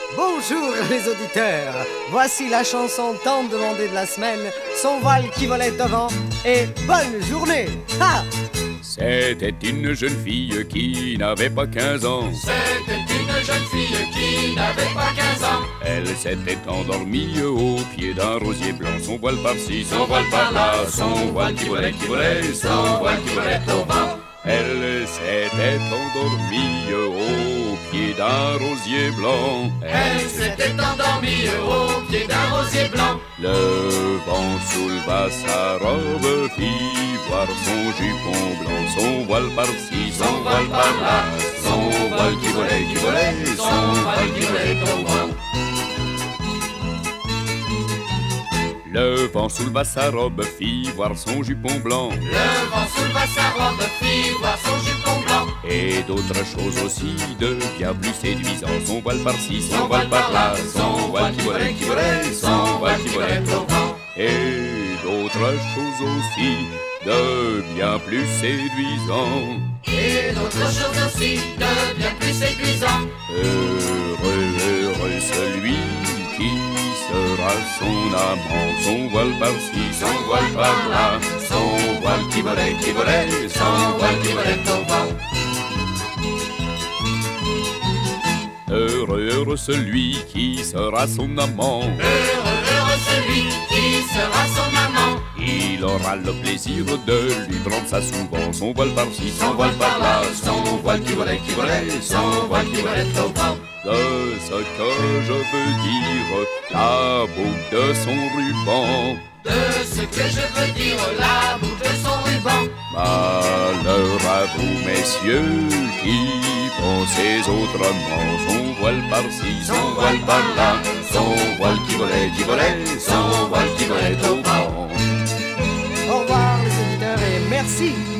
Bonjour les auditeurs, voici la chanson tant demandée de la semaine, son voile qui volait devant, et bonne journée. Ha! C'était une jeune fille qui n'avait pas 15 ans. C'était une jeune fille qui n'avait pas 15 ans. Elle s'était endormie au pied d'un rosier blanc. Son voile par-ci, son voile par-là, son voile qui volait, son voile qui volait au vent. Elle s'était endormie au pied d'un rosier blanc. Elle s'était endormie au pied d'un rosier blanc. Le vent souleva sa robe, fit voir son jupon blanc, son voile par-ci, son voile par-là, son voile qui volait, son voile qui volait au vent. Le vent souleva sa robe, fit voir son jupon blanc. Le vent souleva sa robe, fit voir son jupon blanc. Et d'autres choses aussi de bien plus séduisant. Son voile par-ci, son voile par-là, son voile qui volait, son voile qui volait au vent. Et d'autres choses aussi de bien plus séduisant. Et d'autres choses aussi de bien plus séduisant. Heureux celui qui sera son amant. Son voile par-ci, son voile par-là, son voile qui volait, son voile qui volait au vent. Heureux celui qui sera son amant. Heureux celui qui sera son amant. Il aura le plaisir de lui prendre ça souvent. Son voile par-ci, son voile par-là, son voile qui volait, son voile qui volait au vent. De ce que je veux dire, la boucle de son ruban. De ce que je veux dire, la boucle de son ruban. Malheur à vous, messieurs, qui pensez autrement. Son voile par-ci, son voile par-là, son voile qui volait, son voile qui volait au vent. Au revoir les auditeurs et merci.